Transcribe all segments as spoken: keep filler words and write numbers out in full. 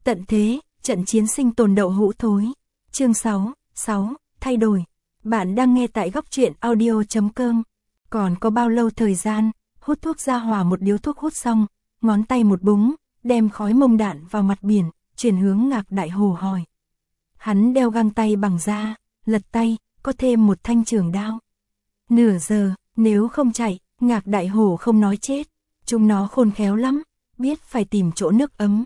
Tận thế, trận chiến sinh tồn đậu hũ thối. Chương sáu, sáu, thay đổi. Bạn đang nghe tại góc truyện audio chấm com. Còn có bao lâu thời gian, hút thuốc ra hòa một điếu thuốc hút xong, ngón tay một búng, đem khói mông đạn vào mặt biển, chuyển hướng Ngạc Đại Hổ hỏi. Hắn đeo găng tay bằng da, lật tay, có thêm một thanh trường đao. Nửa giờ, nếu không chạy, Ngạc Đại Hổ không nói chết. Chúng nó khôn khéo lắm, biết phải tìm chỗ nước ấm.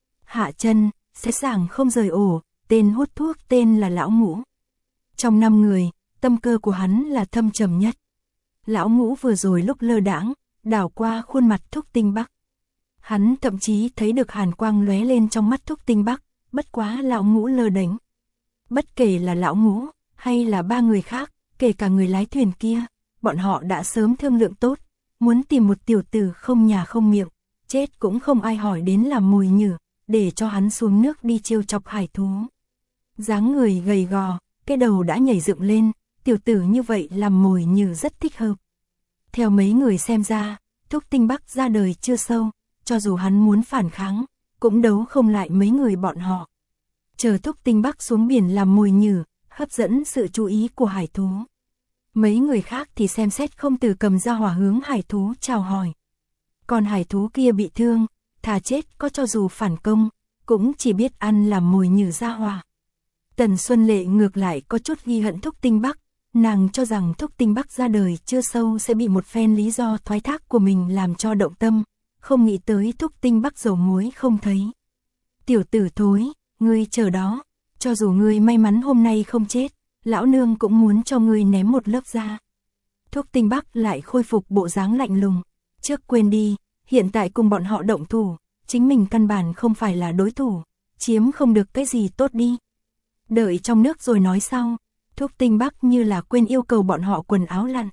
Hạ chân, sẽ sảng không rời ổ, tên hút thuốc tên là Lão Ngũ. Trong năm người, tâm cơ của hắn là thâm trầm nhất. Lão Ngũ vừa rồi lúc lơ đãng, đảo qua khuôn mặt Thúc Tinh Bắc. Hắn thậm chí thấy được hàn quang lóe lên trong mắt Thúc Tinh Bắc, bất quá Lão Ngũ lơ đánh. Bất kể là Lão Ngũ, hay là ba người khác, kể cả người lái thuyền kia, bọn họ đã sớm thương lượng tốt, muốn tìm một tiểu tử không nhà không miệng, chết cũng không ai hỏi đến làm mồi nhử, để cho hắn xuống nước đi trêu chọc hải thú. Dáng người gầy gò, cái đầu đã nhảy dựng lên, tiểu tử như vậy làm mồi nhử rất thích hợp. Theo mấy người xem ra, Thúc Tinh Bắc ra đời chưa sâu, cho dù hắn muốn phản kháng, cũng đấu không lại mấy người bọn họ. Chờ Thúc Tinh Bắc xuống biển làm mồi nhử, hấp dẫn sự chú ý của hải thú. Mấy người khác thì xem xét không từ cầm ra hỏa hướng hải thú chào hỏi. Còn hải thú kia bị thương, thà chết có cho dù phản công, cũng chỉ biết ăn làm mồi nhử ra hỏa. Tần Xuân Lệ ngược lại có chút ghi hận Thúc Tinh Bắc, nàng cho rằng Thúc Tinh Bắc ra đời chưa sâu sẽ bị một phen lý do thoái thác của mình làm cho động tâm, không nghĩ tới Thúc Tinh Bắc dầu muối không thấy. Tiểu tử thối, ngươi chờ đó, cho dù ngươi may mắn hôm nay không chết, lão nương cũng muốn cho ngươi ném một lớp da. Thúc Tinh Bắc lại khôi phục bộ dáng lạnh lùng, trước quên đi, hiện tại cùng bọn họ động thủ, chính mình căn bản không phải là đối thủ, chiếm không được cái gì tốt đi. Đợi trong nước rồi nói sau. Thúc Tinh Bắc như là quên yêu cầu bọn họ quần áo lặn,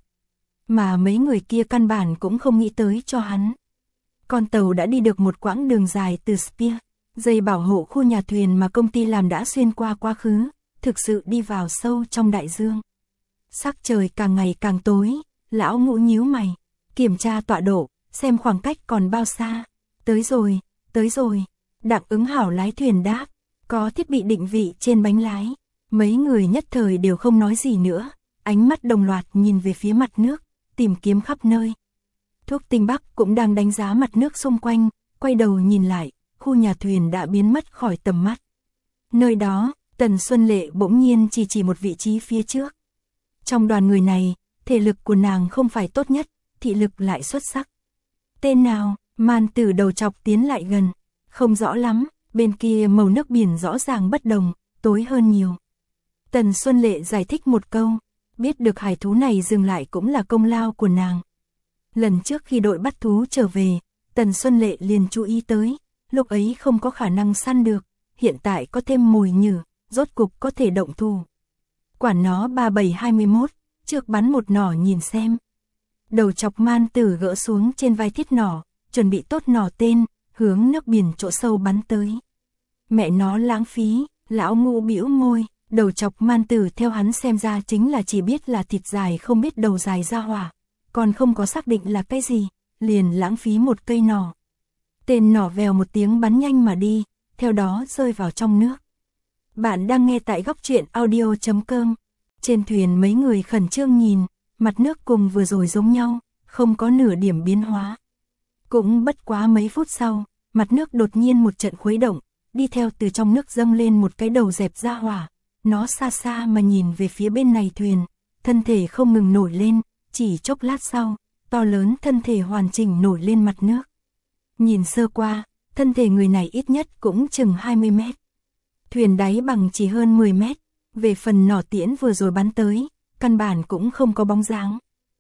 mà mấy người kia căn bản cũng không nghĩ tới cho hắn. Con tàu đã đi được một quãng đường dài từ Spear, dây bảo hộ khu nhà thuyền mà công ty làm đã xuyên qua quá khứ, thực sự đi vào sâu trong đại dương. Sắc trời càng ngày càng tối, Lão Ngũ nhíu mày, kiểm tra tọa độ, xem khoảng cách còn bao xa. Tới rồi, tới rồi. Đặng Ứng Hảo lái thuyền đáp, có thiết bị định vị trên bánh lái. Mấy người nhất thời đều không nói gì nữa, ánh mắt đồng loạt nhìn về phía mặt nước, tìm kiếm khắp nơi. Thúc Tinh Bắc cũng đang đánh giá mặt nước xung quanh, quay đầu nhìn lại, khu nhà thuyền đã biến mất khỏi tầm mắt. Nơi đó, Tần Xuân Lệ bỗng nhiên chỉ chỉ một vị trí phía trước. Trong đoàn người này, thể lực của nàng không phải tốt nhất, thị lực lại xuất sắc. Tên nào? Man Tử đầu chọc tiến lại gần, không rõ lắm, bên kia màu nước biển rõ ràng bất đồng, tối hơn nhiều. Tần Xuân Lệ giải thích một câu, biết được hải thú này dừng lại cũng là công lao của nàng. Lần trước khi đội bắt thú trở về, Tần Xuân Lệ liền chú ý tới, lúc ấy không có khả năng săn được, hiện tại có thêm mồi nhử, rốt cục có thể động thủ. Quản nó ba bảy hai mốt, trước bắn một nỏ nhìn xem. Đầu chọc Man Tử gỡ xuống trên vai thiết nỏ, chuẩn bị tốt nỏ tên, hướng nước biển chỗ sâu bắn tới. Mẹ nó lãng phí, Lão Ngũ bĩu môi. Đầu chọc Man Tử theo hắn xem ra chính là chỉ biết là thịt dài không biết đầu dài ra hỏa, còn không có xác định là cái gì, liền lãng phí một cây nỏ. Tên nỏ vèo một tiếng bắn nhanh mà đi, theo đó rơi vào trong nước. Bạn đang nghe tại góc truyện audio chấm com. Trên thuyền mấy người khẩn trương nhìn, mặt nước cùng vừa rồi giống nhau, không có nửa điểm biến hóa. Cũng bất quá mấy phút sau, mặt nước đột nhiên một trận khuấy động, đi theo từ trong nước dâng lên một cái đầu dẹp ra hỏa. Nó xa xa mà nhìn về phía bên này thuyền, thân thể không ngừng nổi lên, chỉ chốc lát sau, to lớn thân thể hoàn chỉnh nổi lên mặt nước. Nhìn sơ qua, thân thể người này ít nhất cũng chừng hai mươi mét. Thuyền đáy bằng chỉ hơn mười mét, về phần nỏ tiễn vừa rồi bắn tới, căn bản cũng không có bóng dáng.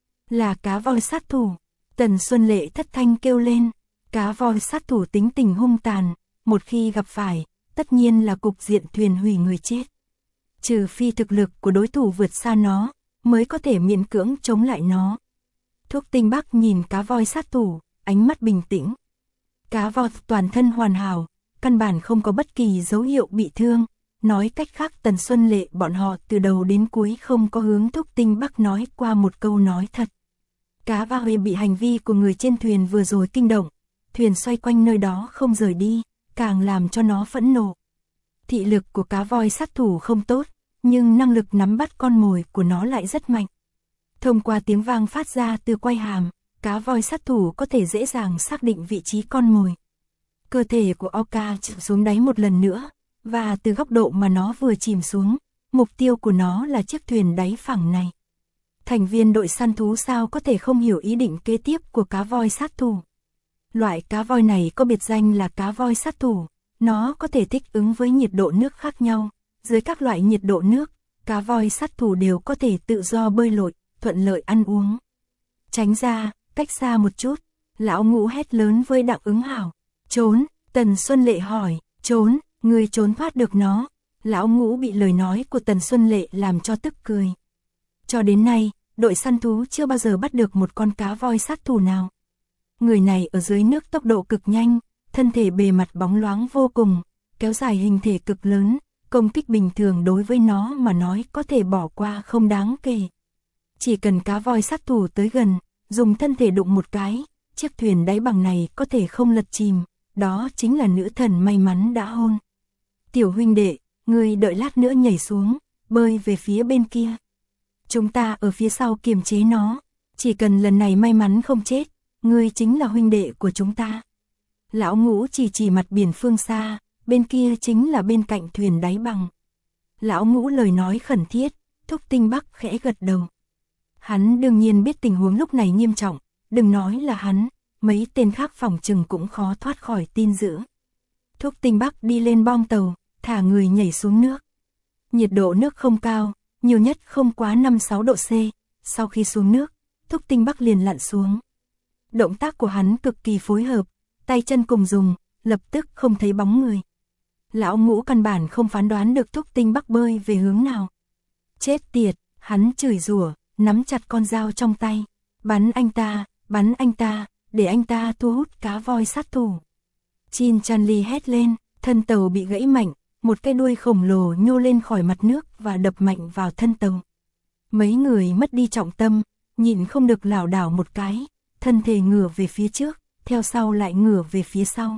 Là cá voi sát thủ, Tần Xuân Lệ thất thanh kêu lên, cá voi sát thủ tính tình hung tàn, một khi gặp phải, tất nhiên là cục diện thuyền hủy người chết. Trừ phi thực lực của đối thủ vượt xa nó, mới có thể miễn cưỡng chống lại nó. Thúc Tinh Bắc nhìn cá voi sát thủ, ánh mắt bình tĩnh. Cá voi toàn thân hoàn hảo, căn bản không có bất kỳ dấu hiệu bị thương. Nói cách khác Tần Xuân Lệ bọn họ từ đầu đến cuối không có hướng Thúc Tinh Bắc nói qua một câu nói thật. Cá voi bị hành vi của người trên thuyền vừa rồi kinh động, thuyền xoay quanh nơi đó không rời đi, càng làm cho nó phẫn nộ. Thị lực của cá voi sát thủ không tốt, nhưng năng lực nắm bắt con mồi của nó lại rất mạnh. Thông qua tiếng vang phát ra từ quai hàm, cá voi sát thủ có thể dễ dàng xác định vị trí con mồi. Cơ thể của Orca chìm xuống đáy một lần nữa, và từ góc độ mà nó vừa chìm xuống, mục tiêu của nó là chiếc thuyền đáy phẳng này. Thành viên đội săn thú sao có thể không hiểu ý định kế tiếp của cá voi sát thủ. Loại cá voi này có biệt danh là cá voi sát thủ, nó có thể thích ứng với nhiệt độ nước khác nhau. Dưới các loại nhiệt độ nước, cá voi sát thủ đều có thể tự do bơi lội, thuận lợi ăn uống. Tránh ra, cách xa một chút, lão Ngũ hét lớn với Đặng Ứng Hảo. Trốn, Tần Xuân Lệ hỏi, trốn, người trốn thoát được nó. Lão Ngũ bị lời nói của Tần Xuân Lệ làm cho tức cười. Cho đến nay, đội săn thú chưa bao giờ bắt được một con cá voi sát thủ nào. Người này ở dưới nước tốc độ cực nhanh, thân thể bề mặt bóng loáng vô cùng, kéo dài hình thể cực lớn, công kích bình thường đối với nó mà nói có thể bỏ qua không đáng kể. Chỉ cần cá voi sát thủ tới gần, dùng thân thể đụng một cái, chiếc thuyền đáy bằng này có thể không lật chìm, đó chính là nữ thần may mắn đã hôn. Tiểu huynh đệ, ngươi đợi lát nữa nhảy xuống, bơi về phía bên kia. Chúng ta ở phía sau kiềm chế nó, chỉ cần lần này may mắn không chết, ngươi chính là huynh đệ của chúng ta. Lão Ngũ chỉ chỉ mặt biển phương xa, bên kia chính là bên cạnh thuyền đáy bằng. Lão Ngũ lời nói khẩn thiết, Thúc Tinh Bắc khẽ gật đầu. Hắn đương nhiên biết tình huống lúc này nghiêm trọng, đừng nói là hắn, mấy tên khác phòng chừng cũng khó thoát khỏi tin dữ. Thúc Tinh Bắc đi lên bong tàu, thả người nhảy xuống nước. Nhiệt độ nước không cao, nhiều nhất không quá năm sáu độ C, sau khi xuống nước, Thúc Tinh Bắc liền lặn xuống. Động tác của hắn cực kỳ phối hợp, tay chân cùng dùng, lập tức không thấy bóng người. Lão Ngũ căn bản không phán đoán được Thúc Tinh Bắc bơi về hướng nào. Chết tiệt, hắn chửi rủa, nắm chặt con dao trong tay. Bắn anh ta, bắn anh ta, để anh ta thu hút cá voi sát thủ. Chin Chanli hét lên, thân tàu bị gãy mạnh, một cái đuôi khổng lồ nhô lên khỏi mặt nước và đập mạnh vào thân tàu. Mấy người mất đi trọng tâm, nhịn không được lảo đảo một cái, thân thể ngửa về phía trước, theo sau lại ngửa về phía sau.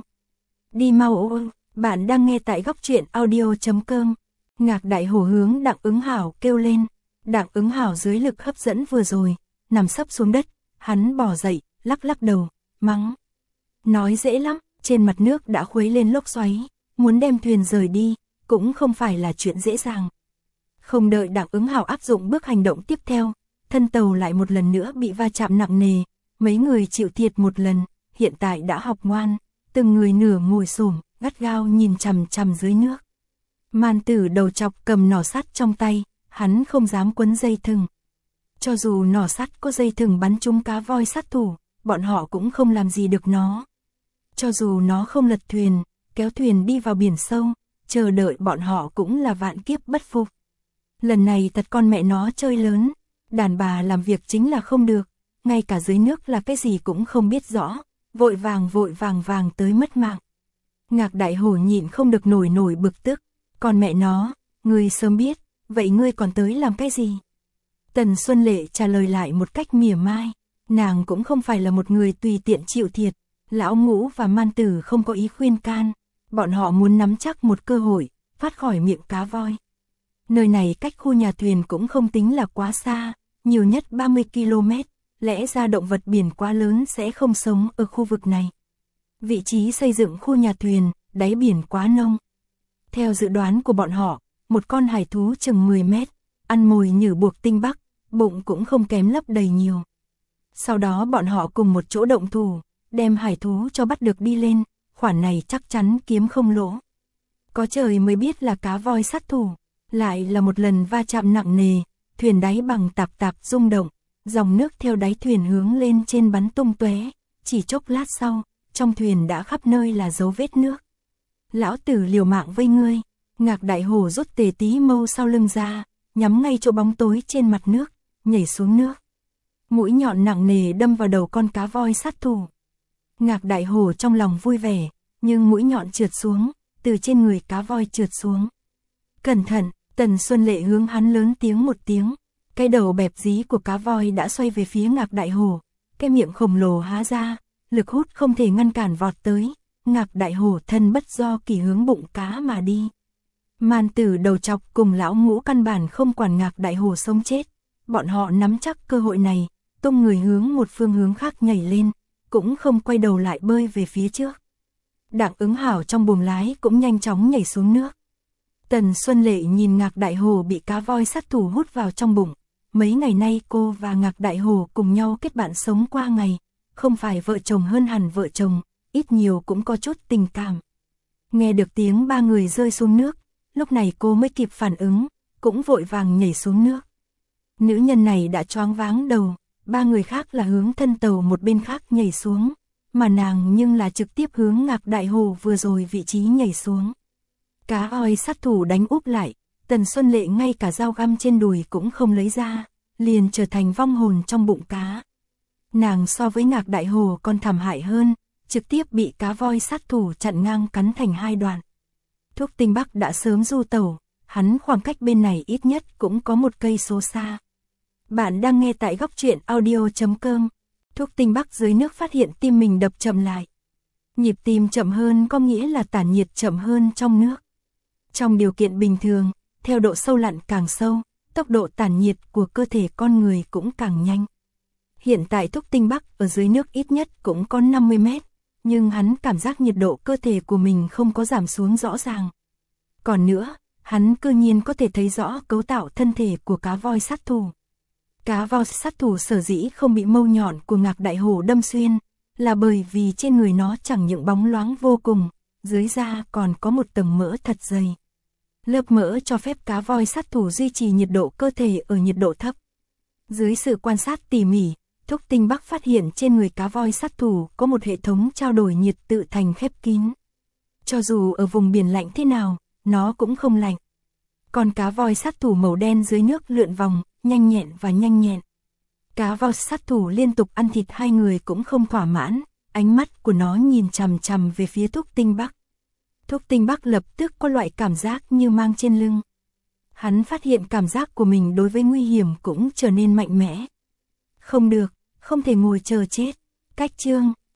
Đi mau ô, bạn đang nghe tại góc truyện audio chấm com. Ngạc Đại Hổ hướng Đặng Ứng Hảo kêu lên. Đặng Ứng Hảo dưới lực hấp dẫn vừa rồi, nằm sấp xuống đất, hắn bò dậy, lắc lắc đầu, mắng. Nói dễ lắm, trên mặt nước đã khuấy lên lốc xoáy, muốn đem thuyền rời đi, cũng không phải là chuyện dễ dàng. Không đợi Đặng Ứng Hảo áp dụng bước hành động tiếp theo, thân tàu lại một lần nữa bị va chạm nặng nề, mấy người chịu thiệt một lần, hiện tại đã học ngoan, từng người nửa ngồi xổm, gắt gao nhìn chằm chằm dưới nước. Man Tử đầu chọc cầm nỏ sắt trong tay, hắn không dám quấn dây thừng. Cho dù nỏ sắt có dây thừng bắn trúng cá voi sát thủ, bọn họ cũng không làm gì được nó. Cho dù nó không lật thuyền, kéo thuyền đi vào biển sâu, chờ đợi bọn họ cũng là vạn kiếp bất phục. Lần này thật con mẹ nó chơi lớn, đàn bà làm việc chính là không được, ngay cả dưới nước là cái gì cũng không biết rõ, vội vàng vội vàng vàng tới mất mạng. Ngạc Đại Hổ nhịn không được nổi nổi bực tức, còn mẹ nó, ngươi sớm biết, vậy ngươi còn tới làm cái gì? Tần Xuân Lệ trả lời lại một cách mỉa mai, nàng cũng không phải là một người tùy tiện chịu thiệt, Lão Ngũ và Man Tử không có ý khuyên can, bọn họ muốn nắm chắc một cơ hội, thoát khỏi miệng cá voi. Nơi này cách khu nhà thuyền cũng không tính là quá xa, nhiều nhất ba mươi ki lô mét, lẽ ra động vật biển quá lớn sẽ không sống ở khu vực này. Vị trí xây dựng khu nhà thuyền, đáy biển quá nông. Theo dự đoán của bọn họ, một con hải thú chừng mười mét, ăn mồi nhử buộc tinh bắc, bụng cũng không kém lấp đầy nhiều. Sau đó bọn họ cùng một chỗ động thủ, đem hải thú cho bắt được đi lên, khoản này chắc chắn kiếm không lỗ. Có trời mới biết là cá voi sát thủ, lại là một lần va chạm nặng nề, thuyền đáy bằng tạp tạp rung động, dòng nước theo đáy thuyền hướng lên trên bắn tung tóe, chỉ chốc lát sau, trong thuyền đã khắp nơi là dấu vết nước. Lão tử liều mạng với ngươi, Ngạc Đại Hổ rút tề tí mâu sau lưng ra, nhắm ngay chỗ bóng tối trên mặt nước, nhảy xuống nước. Mũi nhọn nặng nề đâm vào đầu con cá voi sát thủ. Ngạc Đại Hổ trong lòng vui vẻ, nhưng mũi nhọn trượt xuống, từ trên người cá voi trượt xuống. Cẩn thận, Tần Xuân Lệ hướng hắn lớn tiếng một tiếng, cái đầu bẹp dí của cá voi đã xoay về phía Ngạc Đại Hổ, cái miệng khổng lồ há ra, lực hút không thể ngăn cản vọt tới, Ngạc Đại Hổ thân bất do kỳ hướng bụng cá mà đi. Man Tử đầu chọc cùng lão Ngũ căn bản không quản Ngạc Đại Hổ sống chết, bọn họ nắm chắc cơ hội này, tung người hướng một phương hướng khác nhảy lên, cũng không quay đầu lại bơi về phía trước. Đặng Ứng Hảo trong buồng lái cũng nhanh chóng nhảy xuống nước. Tần Xuân Lệ nhìn Ngạc Đại Hổ bị cá voi sát thủ hút vào trong bụng. Mấy ngày nay cô và Ngạc Đại Hổ cùng nhau kết bạn sống qua ngày, không phải vợ chồng hơn hẳn vợ chồng, ít nhiều cũng có chút tình cảm. Nghe được tiếng ba người rơi xuống nước, lúc này cô mới kịp phản ứng, cũng vội vàng nhảy xuống nước. Nữ nhân này đã choáng váng đầu, ba người khác là hướng thân tàu một bên khác nhảy xuống, mà nàng nhưng là trực tiếp hướng Ngạc Đại Hổ vừa rồi vị trí nhảy xuống. Cá voi sát thủ đánh úp lại, Tần Xuân Lệ ngay cả dao găm trên đùi cũng không lấy ra, liền trở thành vong hồn trong bụng cá. Nàng so với Ngạc Đại Hổ còn thảm hại hơn, trực tiếp bị cá voi sát thủ chặn ngang cắn thành hai đoạn. Thúc Tinh Bắc đã sớm du tẩu, hắn khoảng cách bên này ít nhất cũng có một cây số xa. Bạn đang nghe tại góc truyện audio chấm com. Thúc Tinh Bắc dưới nước phát hiện tim mình đập chậm lại. Nhịp tim chậm hơn có nghĩa là tản nhiệt chậm hơn trong nước. Trong điều kiện bình thường, theo độ sâu lặn càng sâu, tốc độ tản nhiệt của cơ thể con người cũng càng nhanh. Hiện tại Thúc Tinh Bắc ở dưới nước ít nhất cũng có năm mươi mét, nhưng hắn cảm giác nhiệt độ cơ thể của mình không có giảm xuống rõ ràng. Còn nữa, hắn cư nhiên có thể thấy rõ cấu tạo thân thể của cá voi sát thủ. Cá voi sát thủ sở dĩ không bị mâu nhọn của Ngạc Đại Hổ đâm xuyên, là bởi vì trên người nó chẳng những bóng loáng vô cùng, dưới da còn có một tầng mỡ thật dày. Lớp mỡ cho phép cá voi sát thủ duy trì nhiệt độ cơ thể ở nhiệt độ thấp. Dưới sự quan sát tỉ mỉ, Thúc Tinh Bắc phát hiện trên người cá voi sát thủ có một hệ thống trao đổi nhiệt tự thành khép kín. Cho dù ở vùng biển lạnh thế nào, nó cũng không lạnh. Còn cá voi sát thủ màu đen dưới nước lượn vòng, nhanh nhẹn và nhanh nhẹn. Cá voi sát thủ liên tục ăn thịt hai người cũng không thỏa mãn, ánh mắt của nó nhìn chằm chằm về phía Thúc Tinh Bắc. Thúc Tinh Bắc lập tức có loại cảm giác như mang trên lưng. Hắn phát hiện cảm giác của mình đối với nguy hiểm cũng trở nên mạnh mẽ. Không được, không thể ngồi chờ chết. Cách chương